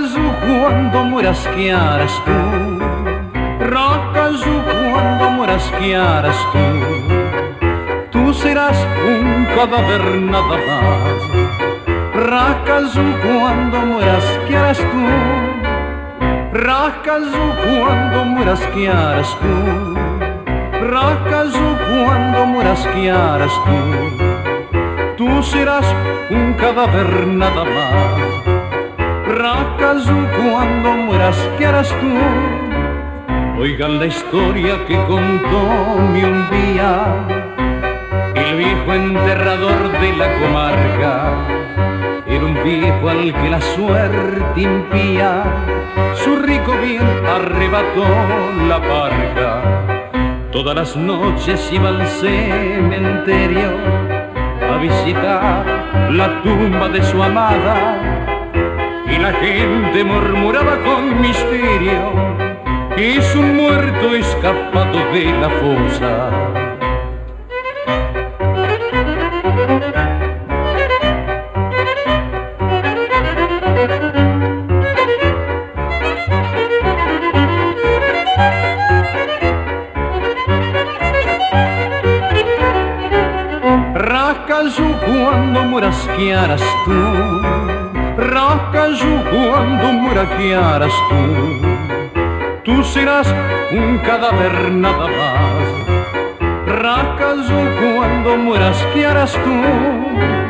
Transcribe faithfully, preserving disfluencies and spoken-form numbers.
Racazú, cuando mueras, ¿qué harás tú? Racazú, cuando mueras, ¿qué harás tú? Tú serás un cadáver nada más. Racazú, cuando mueras, ¿qué harás tú? Racazú, cuando mueras, ¿qué harás tú? Racazú, cuando mueras, ¿qué harás tú? Tú serás un cadáver nada más. Racazú, cuando mueras, ¿qué harás tú? Oigan la historia que contó mi un día el viejo enterrador de la comarca. Era un viejo al que la suerte impía su rico bien arrebató la parca. Todas las noches iba al cementerio a visitar la tumba de su amada, y la gente murmuraba con misterio que es un muerto escapado de la fosa. Racazú, cuando mueras, ¿qué harás tú? Racazú, cuando mueras, ¿qué harás tú? Tú serás un cadáver nada más. Racazú, cuando mueras, ¿qué harás tú?